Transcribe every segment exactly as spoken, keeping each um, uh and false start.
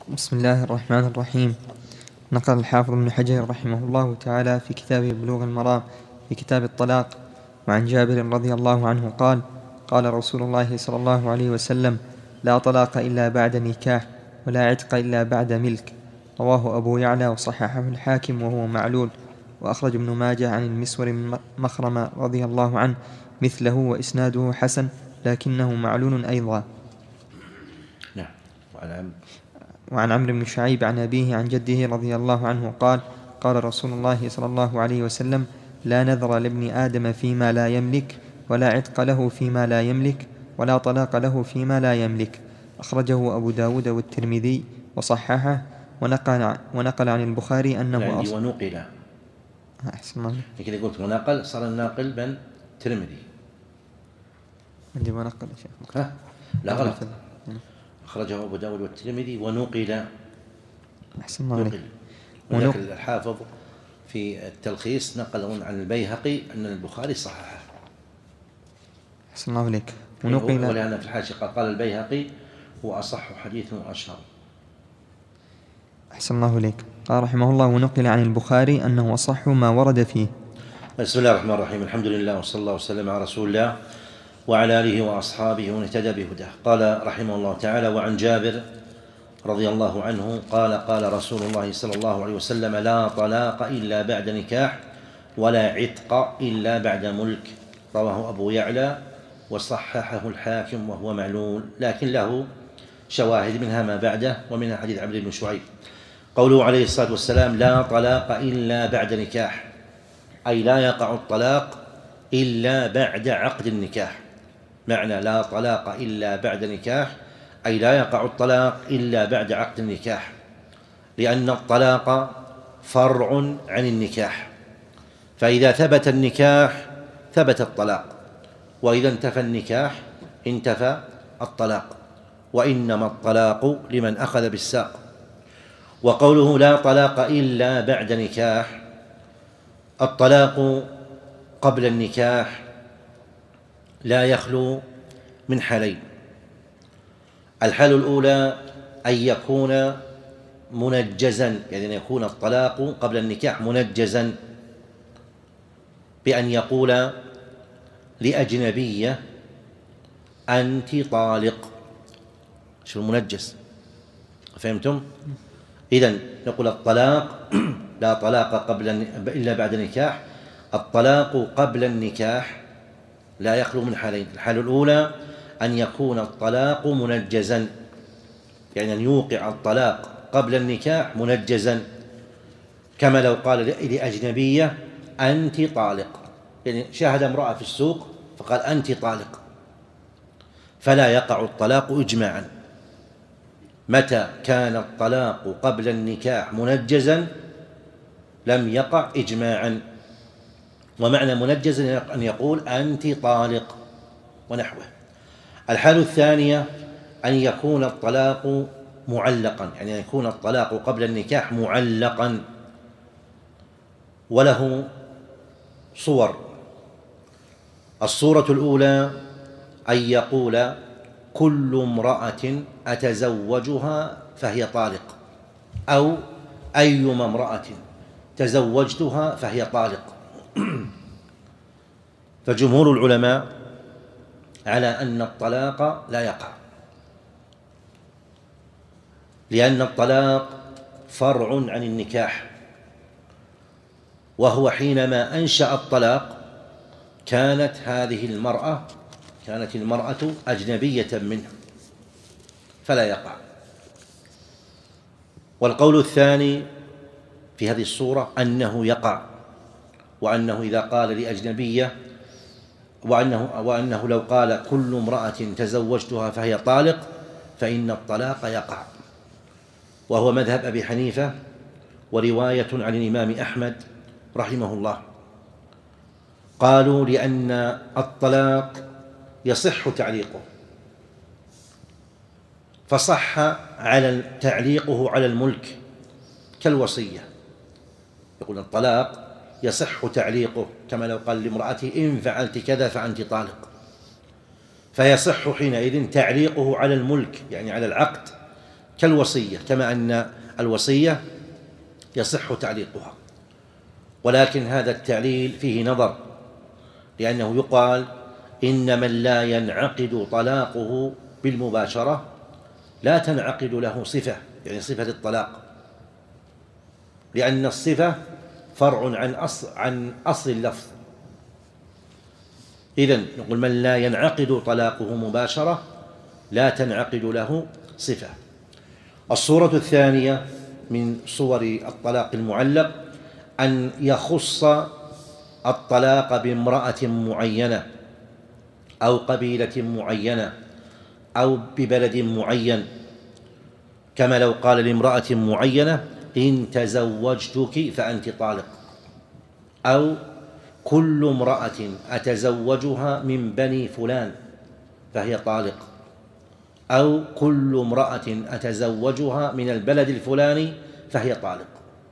بسم الله الرحمن الرحيم. نقل الحافظ ابن حجر رحمه الله تعالى في كتابه بلوغ المرام في كتاب الطلاق وعن جابر رضي الله عنه قال: قال رسول الله صلى الله عليه وسلم: لا طلاق إلا بعد نكاح ولا عتق إلا بعد ملك. رواه أبو يعلى وصححه الحاكم وهو معلول، وأخرج ابن ماجه عن المسور بن مخرمة رضي الله عنه مثله وإسناده حسن لكنه معلول أيضا. نعم. وعن وعن عمرو بن شعيب عن أبيه عن جده رضي الله عنه قال: قال رسول الله صلى الله عليه وسلم: لا نذر لابن آدم فيما لا يملك، ولا عتق له فيما لا يملك، ولا طلاق له فيما لا يملك. أخرجه أبو داود والترمذي وصححه، ونقل, ونقل عن البخاري أنه عندي ونقل. أحسن الله. لكن قلت ونقل صار الناقل بن ترمذي. عندي ونقل يا شيخ. ها؟ لا غلط. أخرجه أبو داود والترمذي ونقل. أحسن الله عليك. ونقل الحافظ في التلخيص نقل عن البيهقي أن البخاري صححه. أحسن الله عليك. ونقل ولأن في الحاشية قال البيهقي هو أصح حديث وأشهر. أحسن الله عليك. قال رحمه الله: ونقل عن البخاري أنه أصح ما ورد فيه. بسم الله الرحمن الرحيم. الحمد لله وصلى الله وسلم على رسول الله وعلى آله وأصحابه ومن اهتدى بهداه. قال رحمه الله تعالى: وعن جابر رضي الله عنه قال: قال رسول الله صلى الله عليه وسلم: لا طلاق إلا بعد نكاح ولا عتق إلا بعد ملك. رواه أبو يعلى وصححه الحاكم وهو معلول، لكن له شواهد منها ما بعده ومنها حديث عمرو بن شعيب. قوله عليه الصلاة والسلام: لا طلاق إلا بعد نكاح، أي لا يقع الطلاق إلا بعد عقد النكاح. معنى لا طلاق إلا بعد نكاح أي لا يقع الطلاق إلا بعد عقد النكاح، لأن الطلاق فرع عن النكاح، فإذا ثبت النكاح ثبت الطلاق، وإذا انتفى النكاح انتفى الطلاق، وإنما الطلاق لمن أخذ بالساق. وقوله لا طلاق إلا بعد نكاح، الطلاق قبل النكاح لا يخلو من حالين: الحالة الأولى أن يكون منجزا، يعني أن يكون الطلاق قبل النكاح منجزا بأن يقول لأجنبية: أنت طالق. شو المنجز؟ فهمتم؟ إذن نقول الطلاق لا طلاق قبل إلا بعد النكاح. الطلاق قبل النكاح لا يخلو من حالين: الحالة الأولى أن يكون الطلاق منجزا، يعني أن يوقع الطلاق قبل النكاح منجزا، كما لو قال لأجنبية: أنت طالق، يعني شاهد امرأة في السوق فقال: أنت طالق، فلا يقع الطلاق إجماعا. متى كان الطلاق قبل النكاح منجزا لم يقع إجماعا. ومعنى منجزا أن يقول: أنت طالق ونحوه. الحالة الثانية أن يكون الطلاق معلقا، يعني أن يكون الطلاق قبل النكاح معلقا، وله صور. الصورة الأولى أن يقول: كل امرأة أتزوجها فهي طالق، أو أيما امرأة تزوجتها فهي طالق. فجمهور العلماء على أن الطلاق لا يقع، لأن الطلاق فرع عن النكاح، وهو حينما أنشأ الطلاق كانت هذه المرأة كانت المرأة أجنبية منه، فلا يقع. والقول الثاني في هذه الصورة أنه يقع، وأنه إذا قال لأجنبية وأنه, وأنه لو قال: كل امرأة تزوجتها فهي طالق، فإن الطلاق يقع. وهو مذهب أبي حنيفة ورواية عن الإمام أحمد رحمه الله. قالوا: لأن الطلاق يصح تعليقه، فصح على تعليقه على الملك كالوصية. يقول الطلاق يصح تعليقه، كما لو قال لامرأته: إن فعلت كذا فأنت طالق، فيصح حينئذ تعليقه على الملك، يعني على العقد، كالوصية، كما أن الوصية يصح تعليقها، ولكن هذا التعليل فيه نظر، لأنه يقال إن من لا ينعقد طلاقه بالمباشرة لا تنعقد له صفة، يعني صفة الطلاق، لأن الصفة فرع عن أصل, عن أصل اللفظ. إذن نقول من لا ينعقد طلاقه مباشرة لا تنعقد له صفة. الصورة الثانية من صور الطلاق المعلق أن يخص الطلاق بامرأة معينة أو قبيلة معينة أو ببلد معين، كما لو قال لامرأة معينة إن تزوجتك فأنت طالق، أو كل امرأة أتزوجها من بني فلان فهي طالق، أو كل امرأة أتزوجها من البلد الفلاني فهي طالق.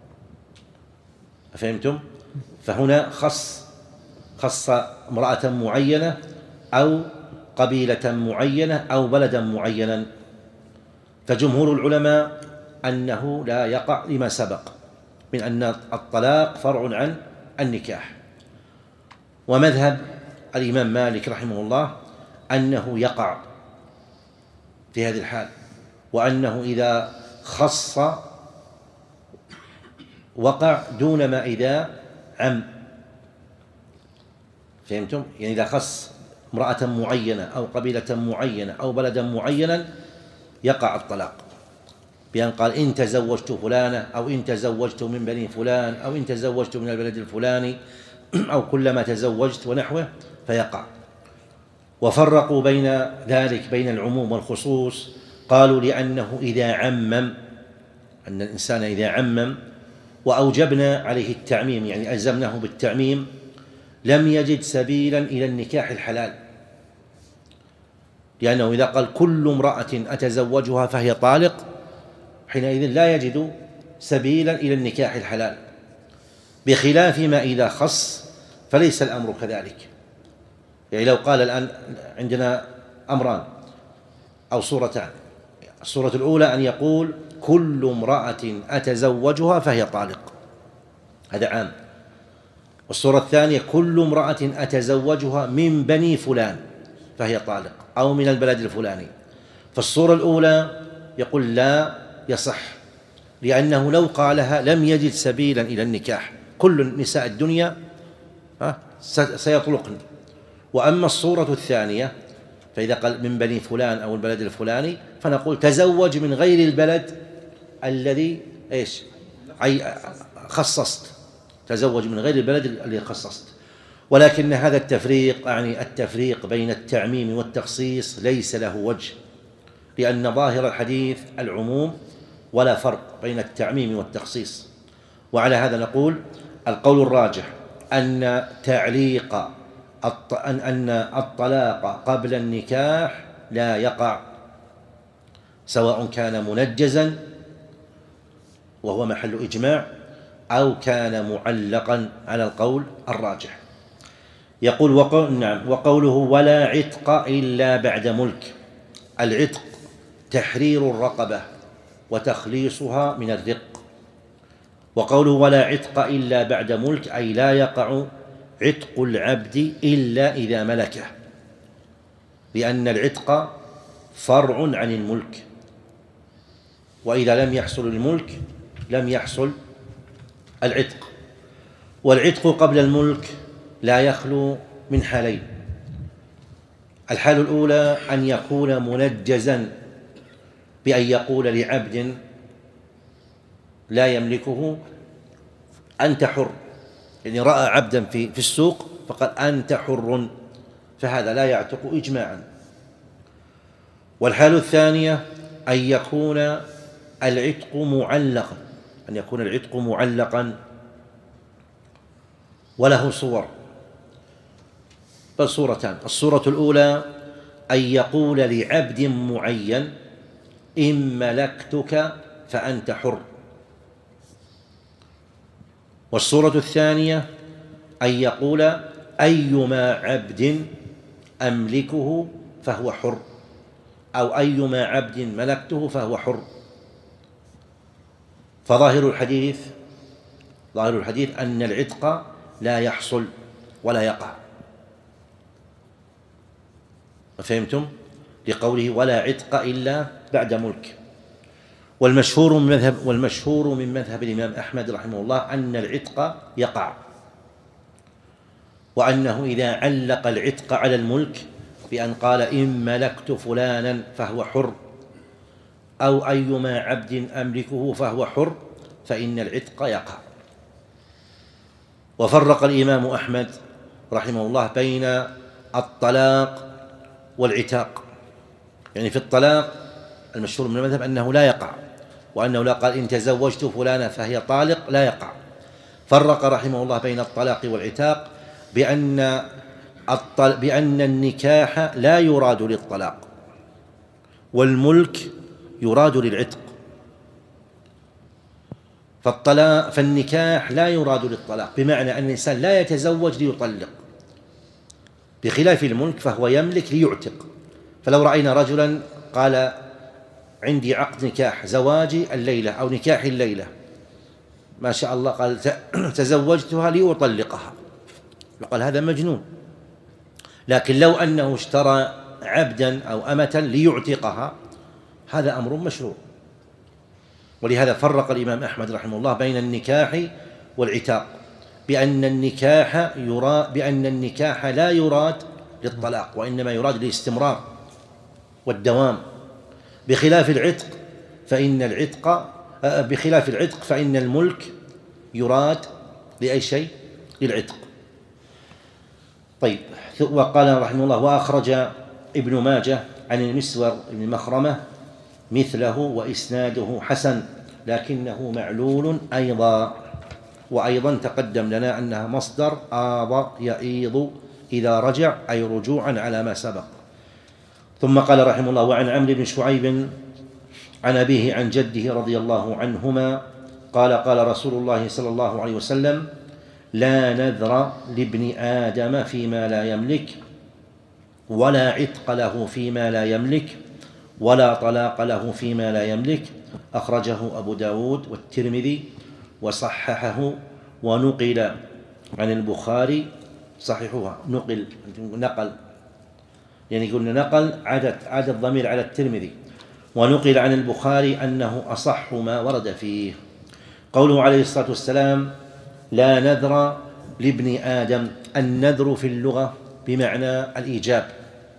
فهمتم؟ فهنا خص خص امرأة معينة أو قبيلة معينة أو بلدا معينا. فجمهور العلماء أنه لا يقع لما سبق من أن الطلاق فرع عن النكاح. ومذهب الإمام مالك رحمه الله أنه يقع في هذه الحال، وأنه إذا خص وقع دون ما إذا عم. فهمتم؟ يعني إذا خص امرأة معينة أو قبيلة معينة أو بلدا معينا يقع الطلاق، بأن قال إن تزوجت فلانة أو إن تزوجت من بني فلان أو إن تزوجت من البلد الفلاني أو كلما تزوجت ونحوه فيقع. وفرقوا بين ذلك بين العموم والخصوص، قالوا لأنه إذا عمم، أن الإنسان إذا عمم وأوجبنا عليه التعميم، يعني ألزمناه بالتعميم، لم يجد سبيلا إلى النكاح الحلال، لأنه إذا قال كل امرأة أتزوجها فهي طالق حينئذ لا يجد سبيلا إلى النكاح الحلال، بخلاف ما إذا خص فليس الأمر كذلك. يعني لو قال الآن عندنا أمران أو صورتان، الصورة الأولى أن يقول كل امرأة أتزوجها فهي طالق، هذا عام. والصورة الثانية كل امرأة أتزوجها من بني فلان فهي طالق أو من البلد الفلاني. فالصورة الأولى يقول لا يصح، لأنه لو قالها لم يجد سبيلا إلى النكاح، كل نساء الدنيا سيطلقن. وأما الصورة الثانية فإذا قال من بني فلان أو البلد الفلاني فنقول تزوج من غير البلد الذي إيش خصصت، تزوج من غير البلد الذي خصصت. ولكن هذا التفريق، يعني التفريق بين التعميم والتخصيص، ليس له وجه، لأن ظاهر الحديث العموم ولا فرق بين التعميم والتخصيص. وعلى هذا نقول القول الراجح أن تعليق أن الطلاق قبل النكاح لا يقع، سواء كان منجزا وهو محل إجماع أو كان معلقا على القول الراجح. يقول وقول نعم وقوله ولا عتق إلا بعد ملك. العتق تحرير الرقبة وتخليصها من الرق. وقوله ولا عتق إلا بعد ملك أي لا يقع عتق العبد إلا إذا ملكه، لأن العتق فرع عن الملك، وإذا لم يحصل الملك لم يحصل العتق. والعتق قبل الملك لا يخلو من حالين: الحال الأولى أن يكون منجزا بأن يقول لعبد لا يملكه أنت حر، يعني رأى عبدا في في السوق فقال أنت حر، فهذا لا يعتق إجماعا. والحال الثانية أن يكون العتق معلقا، أن يكون العتق معلقا وله صور، بل صورتان. الصورة الأولى أن يقول لعبد معين إن ملكتك فأنت حر. والصورة الثانية أن يقول أيما عبد أملكه فهو حر، أو أيما عبد ملكته فهو حر. فظاهر الحديث ظاهر الحديث أن العتق لا يحصل ولا يقع. فهمتم؟ لقوله ولا عتق إلا بعد ملك. والمشهور من مذهب والمشهور من مذهب الإمام أحمد رحمه الله أن العتق يقع، وأنه إذا علق العتق على الملك بأن قال إن ملكت فلانا فهو حر، أو أيما عبد أملكه فهو حر، فإن العتق يقع. وفرق الإمام أحمد رحمه الله بين الطلاق والعتاق. يعني في الطلاق المشهور من المذهب أنه لا يقع، وأنه لا قال إن تزوجت فلانا فهي طالق، لا يقع. فرق رحمه الله بين الطلاق والعتاق بأن بأن النكاح لا يراد للطلاق، والملك يراد للعتق. فالطلاق فالنكاح لا يراد للطلاق، بمعنى أن الإنسان لا يتزوج ليطلق، بخلاف الملك فهو يملك ليعتق. فلو رأينا رجلا قال عندي عقد نكاح زواجي الليلة أو نكاح الليلة، ما شاء الله، قال تزوجتها لأطلقها، قال هذا مجنون. لكن لو أنه اشترى عبدا أو أمة ليعتقها، هذا أمر مشروع. ولهذا فرق الإمام أحمد رحمه الله بين النكاح والعتاق، بأن النكاح يراد بأن النكاح لا يراد للطلاق، وإنما يراد للاستمرار والدوام، بخلاف العتق فإن العتق بخلاف العتق فإن الملك يراد لأي شيء؟ للعتق. طيب. وقال رحمه الله وأخرج ابن ماجه عن المسور بن مخرمة مثله وإسناده حسن لكنه معلول أيضا. وأيضا تقدم لنا أنها مصدر آض يئيض إذا رجع، أي رجوعا على ما سبق. ثم قال رحمه الله وعن عمرو بن شعيب عن أبيه عن جده رضي الله عنهما قال قال رسول الله صلى الله عليه وسلم لا نذر لابن آدم فيما لا يملك، ولا عتق له فيما لا يملك، ولا طلاق له فيما لا يملك. أخرجه أبو داود والترمذي وصححه، ونقل عن البخاري صححوها نقل نقل يعني قلنا نقل عدد عدد الضمير على الترمذي، ونقل عن البخاري أنه أصح ما ورد فيه. قوله عليه الصلاة والسلام لا نذر لابن آدم، النذر في اللغة بمعنى الإيجاب،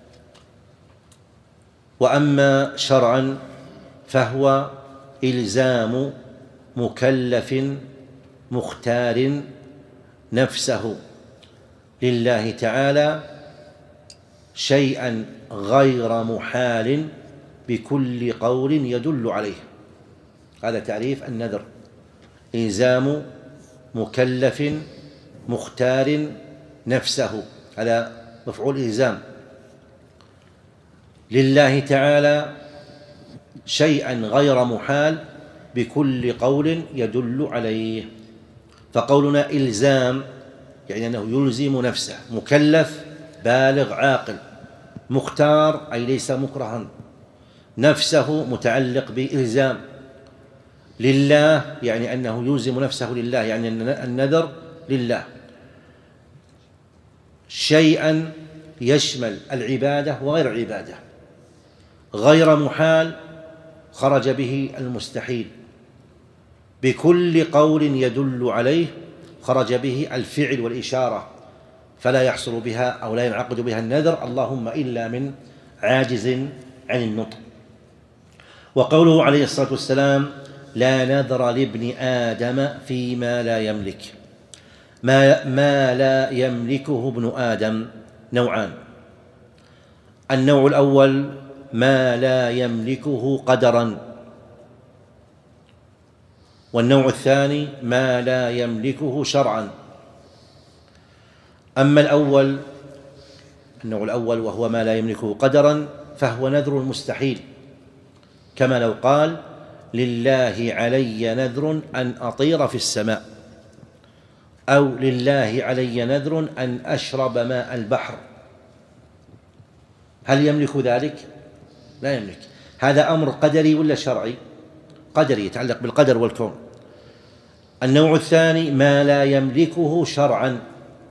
وأما شرعا فهو إلزام مكلف مختار نفسه لله تعالى شيئا غير محال بكل قول يدل عليه. هذا تعريف النذر: إلزام مكلف مختار نفسه، هذا مفعول إلزام، لله تعالى شيئا غير محال بكل قول يدل عليه. فقولنا إلزام يعني أنه يلزم نفسه، مكلف بالغ عاقل، مختار أي ليس مكرها، نفسه متعلق بإلزام، لله يعني أنه يلزم نفسه لله، يعني النذر لله، شيئا يشمل العبادة وغير العبادة، غير محال خرج به المستحيل، بكل قول يدل عليه خرج به الفعل والإشارة، فلا يحصل بها أو لا ينعقد بها النذر اللهم إلا من عاجز عن النطق. وقوله عليه الصلاة والسلام لا نذر لابن آدم فيما لا يملك، ما, ما لا يملكه ابن آدم نوعان: النوع الأول ما لا يملكه قدرا، والنوع الثاني ما لا يملكه شرعا. أما الأول النوع الأول وهو ما لا يملكه قدرا فهو نذر المستحيل، كما لو قال لله علي نذر أن أطير في السماء، أو لله علي نذر أن أشرب ماء البحر. هل يملك ذلك؟ لا يملك. هذا أمر قدري ولا شرعي؟ قدري، يتعلق بالقدر والكون. النوع الثاني ما لا يملكه شرعا،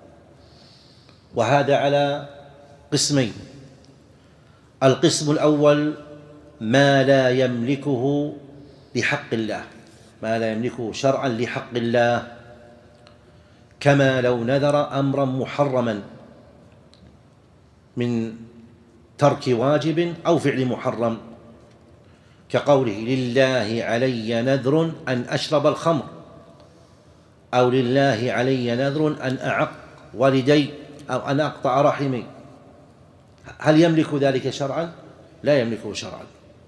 وهذا على قسمين. القسم الأول ما لا يملكه لحق الله، ما لا يملكه شرعا لحق الله، كما لو نذر أمرا محرما من ترك واجب أو فعل محرم، كقوله لله علي نذر أن أشرب الخمر، أو لله علي نذر أن أعق والدي، أو أن أقطع رحمي. هل يملك ذلك شرعا؟ لا يملكه شرعا.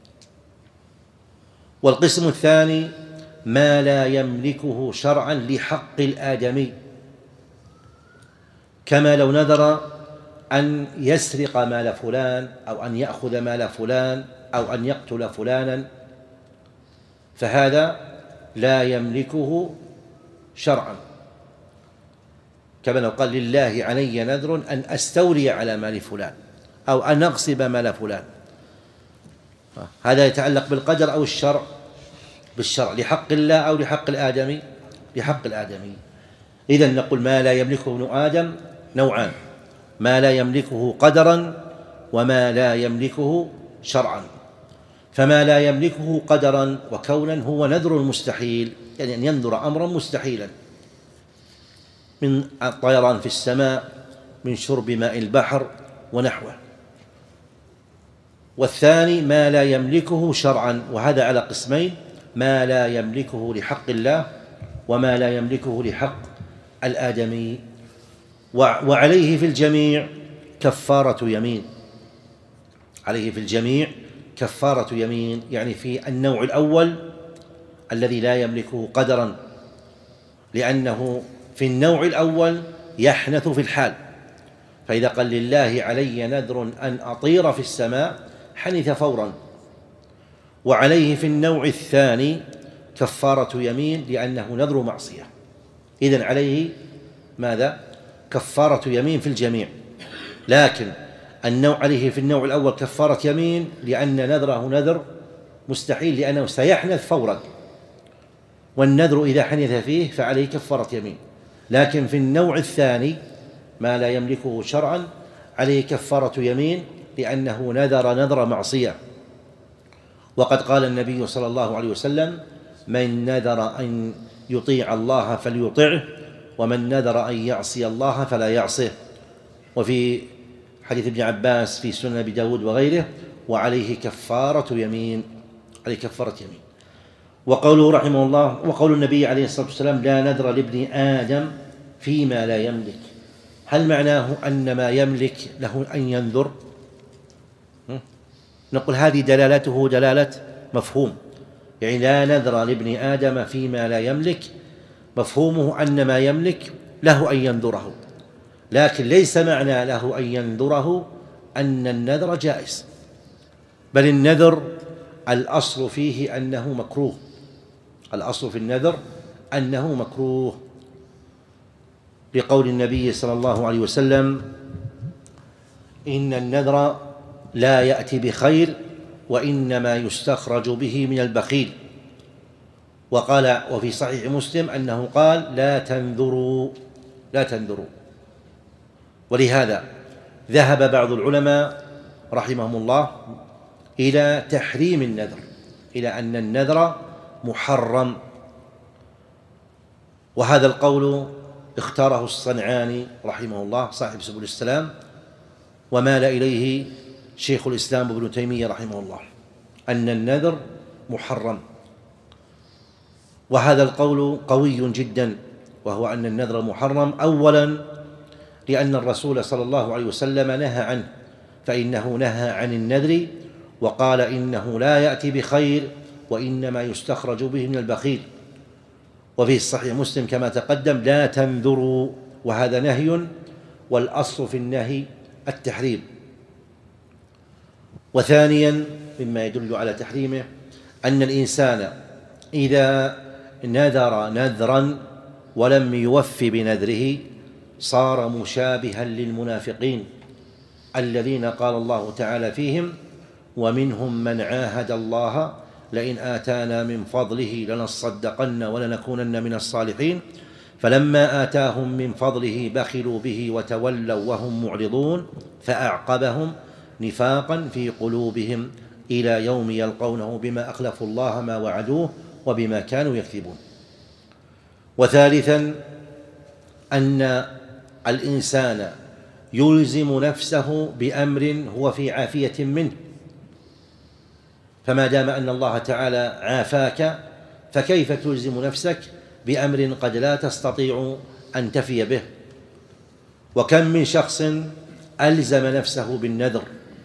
والقسم الثاني ما لا يملكه شرعا لحق الآدمي، كما لو نذر أن يسرق مال فلان، أو أن يأخذ مال فلان، أو أن يقتل فلانا، فهذا لا يملكه شرعا، كما لو قال لله علي نذر أن أستولي على مال فلان، أو أن أغصب مال فلان. هذا يتعلق بالقدر أو الشرع؟ بالشرع. لحق الله أو لحق الآدمي؟ لحق الآدمي. إذن نقول ما لا يملكه ابن آدم نوعان: ما لا يملكه قدرا، وما لا يملكه شرعا. فما لا يملكه قدرا وكونا هو نذر المستحيل، يعني أن ينذر أمرا مستحيلا، من الطيران في السماء، من شرب ماء البحر ونحوه. والثاني ما لا يملكه شرعا، وهذا على قسمين: ما لا يملكه لحق الله، وما لا يملكه لحق الآدمي. وعليه في الجميع كفارة يمين، عليه في الجميع كفارة يمين. يعني في النوع الأول الذي لا يملكه قدرا، لأنه في النوع الأول يحنث في الحال، فإذا قال لله علي نذر أن أطير في السماء حنث فورا. وعليه في النوع الثاني كفارة يمين، لأنه نذر معصية. إذن عليه ماذا؟ كفارة يمين في الجميع. لكن النوع عليه في النوع الأول كفارة يمين لأن نذره نذر مستحيل، لأنه سيحنث فورا، والنذر إذا حنث فيه فعليه كفارة يمين. لكن في النوع الثاني ما لا يملكه شرعا عليه كفارة يمين، لأنه نذر نذر معصية. وقد قال النبي صلى الله عليه وسلم: من نذر أن يطيع الله فليطعه، ومن نذر أن يعصي الله فلا يعصيه. وفي حديث ابن عباس في سنن أبي داود وغيره: وعليه كفارة يمين، عليه كفارة يمين. وقوله رحمه الله: وقول النبي عليه الصلاة والسلام: لا نذر لابن آدم فيما لا يملك. هل معناه أن ما يملك له أن ينذر؟ نقول هذه دلالته دلالة مفهوم، يعني لا نذر لابن آدم فيما لا يملك، مفهومه أن ما يملك له أن ينذره، لكن ليس معنى له أن ينذره أن النذر جائز، بل النذر الأصل فيه أنه مكروه، الأصل في النذر أنه مكروه، لقول النبي صلى الله عليه وسلم: إن النذر لا يأتي بخير، وإنما يستخرج به من البخيل. وقال وفي صحيح مسلم أنه قال: لا تنذروا، لا تنذروا. ولهذا ذهب بعض العلماء رحمهم الله إلى تحريم النذر، إلى أن النذر محرم. وهذا القول اختاره الصنعاني رحمه الله صاحب سبل السلام، ومال إليه شيخ الإسلام ابن تيمية رحمه الله، أن النذر محرم. وهذا القول قوي جدا، وهو أن النذر محرم، أولا لأن الرسول صلى الله عليه وسلم نهى عنه، فإنه نهى عن النذر وقال: إنه لا يأتي بخير، وإنما يستخرج به من البخيل. وفي الصحيح مسلم كما تقدم: لا تنذروا، وهذا نهي، والأصل في النهي التحريم. وثانيا مما يدل على تحريمه أن الإنسان إذا نذر نذرا ولم يوف بنذره صار مشابها للمنافقين الذين قال الله تعالى فيهم: ومنهم من عاهد الله لئن آتانا من فضله لنصدقن ولنكونن من الصالحين فلما آتاهم من فضله بخلوا به وتولوا وهم معرضون فأعقبهم نفاقا في قلوبهم إلى يوم يلقونه بما أخلفوا الله ما وعدوه وبما كانوا يكذبون. وثالثا أن الإنسان يلزم نفسه بأمر هو في عافية منه، فما دام أن الله تعالى عافاك فكيف تلزم نفسك بأمر قد لا تستطيع أن تفي به؟ وكم من شخص ألزم نفسه بالنذر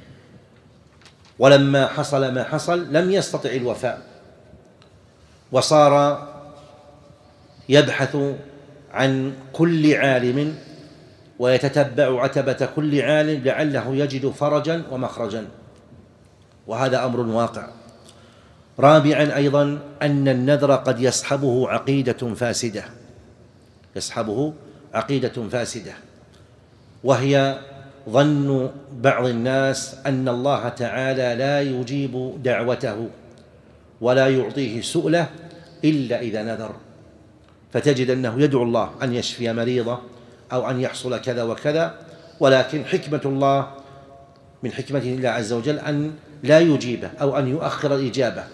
ولما حصل ما حصل لم يستطع الوفاء، وصار يبحث عن كل عالم ويتتبع عتبة كل عالم لعله يجد فرجا ومخرجا، وهذا أمر واقع. رابعا أيضا أن النذر قد يصحبه عقيدة فاسدة يصحبه عقيدة فاسدة وهي ظن بعض الناس أن الله تعالى لا يجيب دعوته ولا يعطيه سؤله إلا إذا نذر، فتجد أنه يدعو الله أن يشفي مريضه أو أن يحصل كذا وكذا، ولكن حكمة الله من حكمة الله عز وجل أن لا يجيبه أو أن يؤخر الإجابة،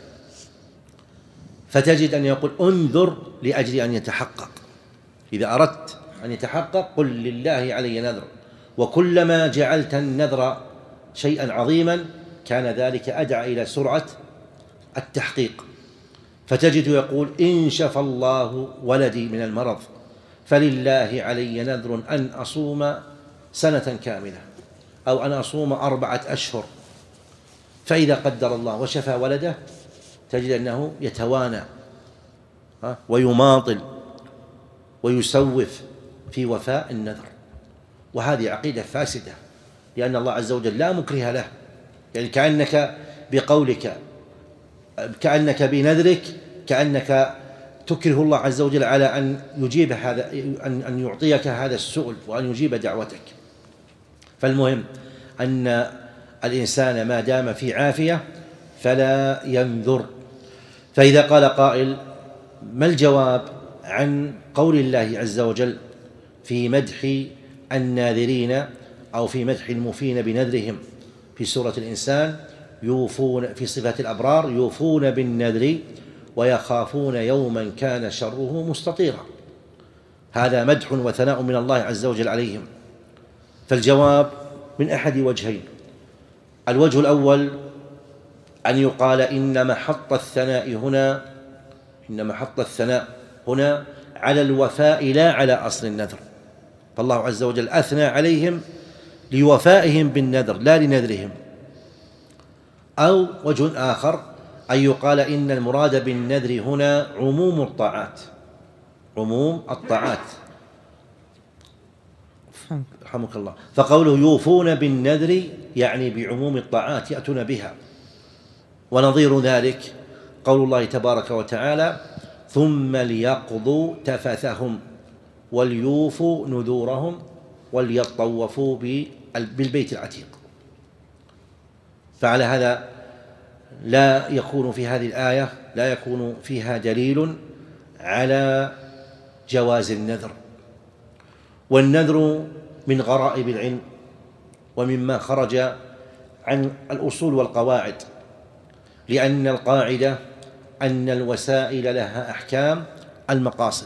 فتجد أن يقول انذر لأجل أن يتحقق. إذا أردت أن يتحقق قل لله علي نذر، وكلما جعلت النذر شيئا عظيما كان ذلك أدعى إلى سرعة التحقيق. فتجد يقول إن شفى الله ولدي من المرض فلله علي نذر أن أصوم سنة كاملة أو أن أصوم أربعة أشهر، فإذا قدر الله وشفى ولده تجد أنه يتوانى ويماطل ويسوف في وفاء النذر، وهذه عقيدة فاسدة، لأن الله عز وجل لا مكره له. يعني كأنك بقولك كأنك بنذرك كأنك تكره الله عز وجل على أن يجيب هذا أن أن يعطيك هذا السؤل وأن يجيب دعوتك. فالمهم أن الإنسان ما دام في عافية فلا ينذر. فإذا قال قائل ما الجواب عن قول الله عز وجل في مدح الناذرين أو في مدح الموفين بنذرهم في سورة الإنسان؟ يوفون في صفات الأبرار يوفون بالنذر ويخافون يوما كان شره مستطيرا. هذا مدح وثناء من الله عز وجل عليهم. فالجواب من أحد وجهين: الوجه الأول أن يقال إن محط الثناء هنا إن محط الثناء هنا على الوفاء لا على أصل النذر، فالله عز وجل أثنى عليهم لوفائهم بالنذر لا لنذرهم. أو وجه آخر أن يقال إن المراد بالنذر هنا عموم الطاعات عموم الطاعات رحمك الله، فقوله يوفون بالنذر يعني بعموم الطاعات يأتون بها. ونظير ذلك قول الله تبارك وتعالى ثم ليقضوا تفثهم وليوفوا نذورهم وليطوفوا بالبيت العتيق. فعلى هذا لا يكون في هذه الآية لا يكون فيها دليل على جواز النذر. والنذر من غرائب العلم ومما خرج عن الأصول والقواعد، لأن القاعدة أن الوسائل لها أحكام المقاصد،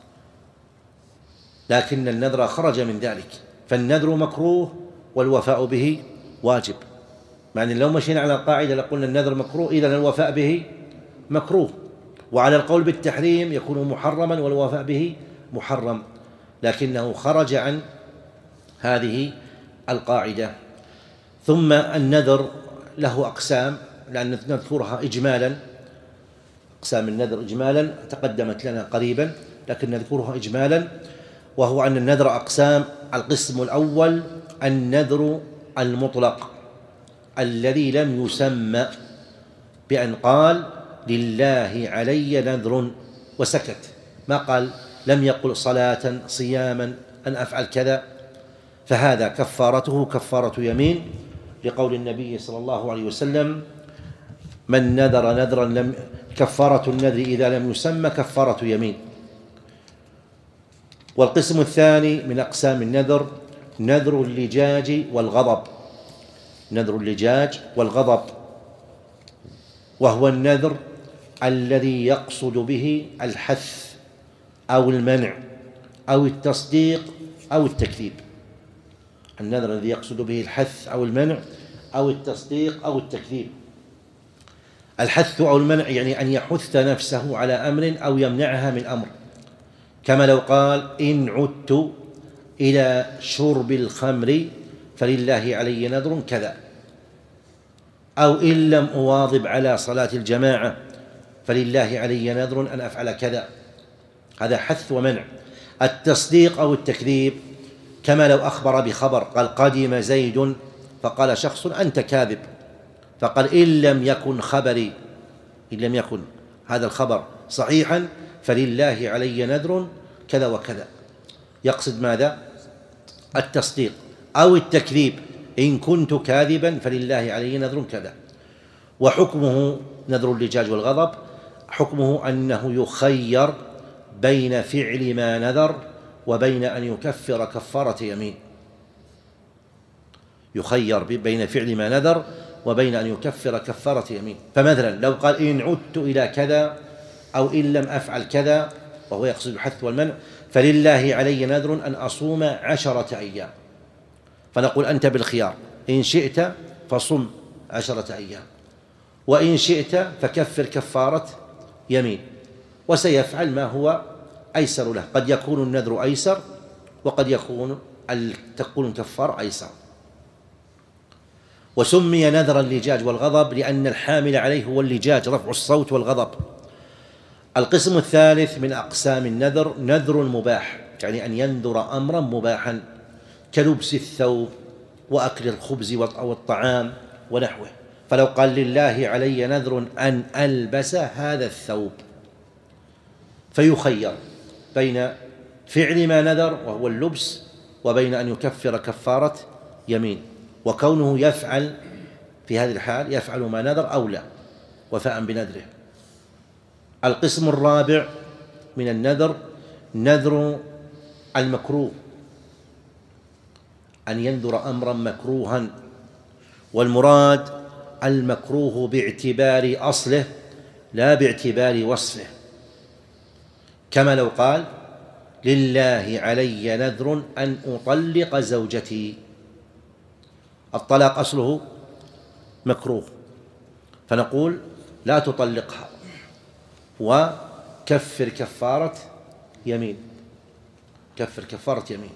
لكن النذر خرج من ذلك، فالنذر مكروه والوفاء به واجب. يعني لو مشينا على القاعدة لقلنا النذر مكروه، إذن الوفاء به مكروه، وعلى القول بالتحريم يكون محرما والوفاء به محرم، لكنه خرج عن هذه القاعدة. ثم النذر له أقسام لأن نذكرها إجمالا، أقسام النذر إجمالا تقدمت لنا قريبا لكن نذكرها إجمالا، وهو أن النذر أقسام. القسم الأول النذر المطلق الذي لم يسمى بأن قال لله علي نذر وسكت، ما قال لم يقل صلاة صياما أن أفعل كذا، فهذا كفارته كفارة يمين، لقول النبي صلى الله عليه وسلم من نذر نذرا لم كفارة النذر إذا لم يسمى كفارة يمين. والقسم الثاني من أقسام النذر نذر اللجاج والغضب، نذر اللجاج والغضب، وهو النذر الذي يقصد به الحث أو المنع أو التصديق أو التكذيب. النذر الذي يقصد به الحث أو المنع أو التصديق أو التكذيب. الحث أو المنع يعني أن يحث نفسه على أمر أو يمنعها من أمر، كما لو قال إن عدت إلى شرب الخمر فلله علي نذر كذا، أو إن لم أواظب على صلاة الجماعة فلله علي نذر أن أفعل كذا. هذا حث ومنع. التصديق أو التكذيب كما لو أخبر بخبر قال قدم زيد فقال شخص أنت كاذب، فقال إن لم يكن خبري إن لم يكن هذا الخبر صحيحا فلله علي نذر كذا وكذا. يقصد ماذا؟ التصديق. أو التكذيب إن كنت كاذبا فلله علي نذر كذا. وحكمه نذر اللجاج والغضب حكمه أنه يخير بين فعل ما نذر وبين أن يكفر كفارة يمين. يخير بين فعل ما نذر وبين أن يكفر كفارة يمين. فمثلا لو قال إن عدت إلى كذا أو إن لم أفعل كذا، وهو يقصد الحث والمنع، فلله علي نذر أن أصوم عشرة أيام، فنقول أنت بالخيار، إن شئت فصم عشرة أيام، وإن شئت فكفر كفارة يمين، وسيفعل ما هو أيسر له. قد يكون النذر أيسر وقد يكون تكون الكفار أيسر. وسمي نذر اللجاج والغضب لأن الحامل عليه هو اللجاج، رفع الصوت والغضب. القسم الثالث من أقسام النذر نذر مباح، يعني أن ينذر أمرا مباحا كلبس الثوب وأكل الخبز أو الطعام ونحوه. فلو قال لله علي نذر أن ألبس هذا الثوب، فيخير بين فعل ما نذر وهو اللبس وبين أن يكفر كفارة يمين، وكونه يفعل في هذه الحال يفعل ما نذر أو لا وفاء بنذره. القسم الرابع من النذر نذر المكروه، أن ينذر أمرا مكروها، والمراد المكروه باعتبار أصله لا باعتبار وصفه، كما لو قال لله علي نذر أن أطلق زوجتي. الطلاق أصله مكروه، فنقول لا تطلقها وكفر كفارة يمين، كفر كفارة يمين.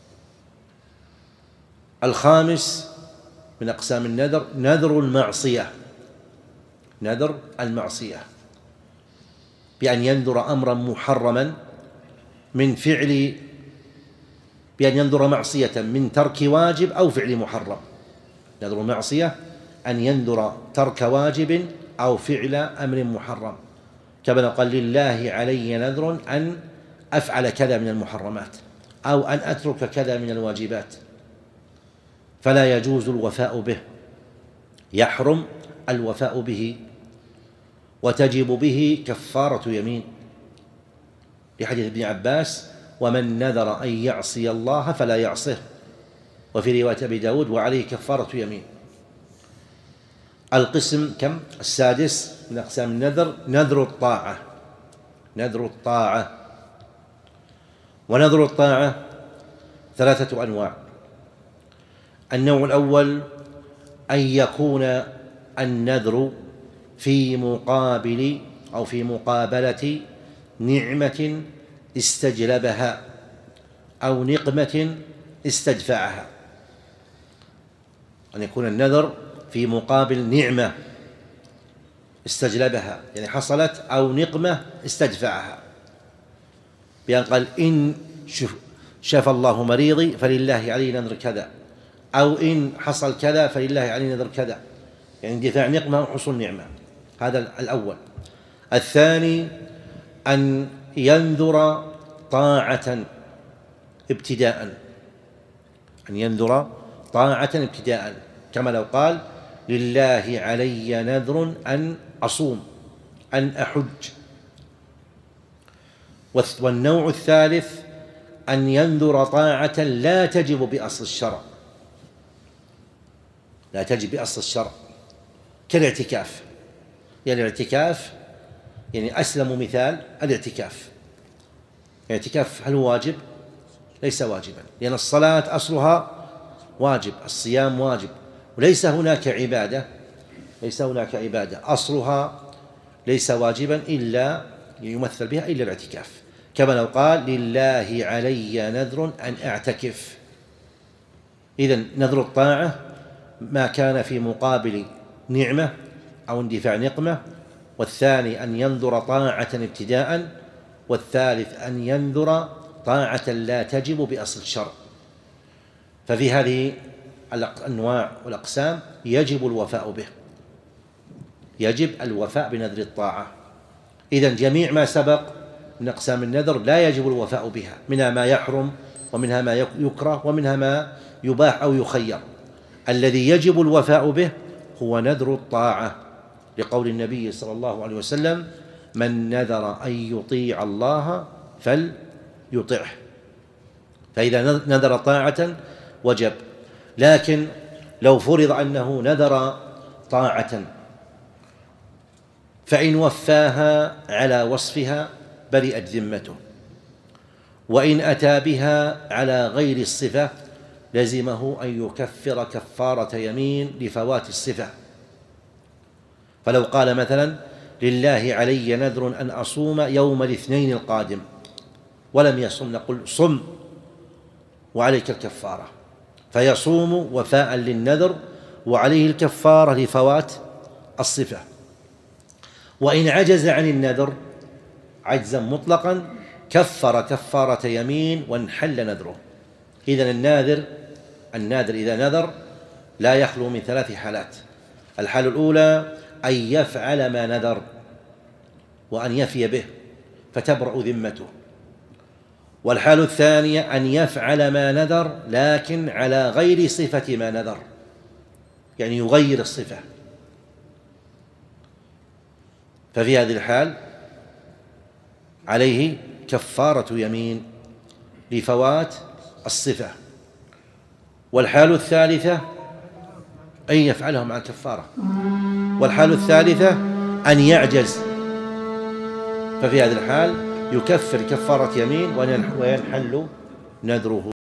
الخامس من أقسام النذر نذر المعصية، نذر المعصية بأن ينذر أمرا محرما من فعل، بأن ينذر معصية من ترك واجب أو فعل محرم. نذر المعصية أن ينذر ترك واجب أو فعل أمر محرم، كما قال لله علي نذر أن أفعل كذا من المحرمات أو أن أترك كذا من الواجبات، فلا يجوز الوفاء به، يحرم الوفاء به، وتجب به كفارة يمين، لحديث ابن عباس ومن نذر أن يعصي الله فلا يعصه، وفي رواية أبي داود وعليه كفارة يمين. القسم كم السادس من أقسام النذر نذر الطاعة، نذر الطاعة. ونذر الطاعة ثلاثة أنواع. النوع الأول أن يكون النذر في مقابل أو في مقابلة نعمة استجلبها أو نقمة استدفعها، أن يكون النذر في مقابل نعمة استجلبها يعني حصلت أو نقمة استدفعها، بأن قال إن شفى الله مريضي فلله علي نذر كذا، أو إن حصل كذا فلله علي نذر كذا، يعني دفاع نقمة وحصول نعمة. هذا الأول. الثاني أن ينذر طاعة ابتداء، أن ينذر طاعة ابتداء، كما لو قال لله علي نذر أن أصوم أن أحج. والنوع الثالث أن ينذر طاعة لا تجب بأصل الشرع، لا تجب بأصل الشرع كالاعتكاف. يعني الاعتكاف يعني أسلم مثال الاعتكاف. الاعتكاف هل هو واجب؟ ليس واجبا، لأن الصلاة أصلها واجب، الصيام واجب، وليس هناك عبادة ليس هناك عبادة أصلها ليس واجبا إلا يمثل بها إلا الاعتكاف. كما لو قال لله علي نذر أن أعتكف. إذن نذر الطاعة ما كان في مقابل نعمة أو اندفاع نقمة، والثاني أن ينذر طاعة ابتداء، والثالث أن ينذر طاعة لا تجب بأصل الشرع. ففي هذه الأنواع والأقسام يجب الوفاء به، يجب الوفاء بنذر الطاعة. إذن جميع ما سبق من أقسام النذر لا يجب الوفاء بها، منها ما يحرم ومنها ما يكره ومنها ما يباح أو يخير. الذي يجب الوفاء به هو نذر الطاعة، لقول النبي صلى الله عليه وسلم من نذر أن يطيع الله فليطعه. فإذا نذر طاعة وجب. لكن لو فرض أنه نذر طاعة فإن وفاها على وصفها برئت ذمته، وإن أتى بها على غير الصفة لزمه أن يكفر كفارة يمين لفوات الصفة. فلو قال مثلا لله علي نذر أن أصوم يوم الاثنين القادم ولم يصم، نقول صم وعليك الكفارة، فيصوم وفاء للنذر وعليه الكفارة لفوات الصفة. وإن عجز عن النذر عجزا مطلقا كفر كفارة يمين وانحل نذره. إذن الناذر الناذر إذا نذر لا يخلو من ثلاث حالات. الحالة الأولى أن يفعل ما نذر وأن يفي به فتبرأ ذمته. والحالة الثانية أن يفعل ما نذر لكن على غير صفة ما نذر، يعني يغير الصفة، ففي هذه الحال عليه كفارة يمين لفوات الصفة. والحالة الثالثة أن يفعلها مع الكفارة. والحالة الثالثة أن يعجز، ففي هذه الحال يكفر كفارة يمين وينحل نذره.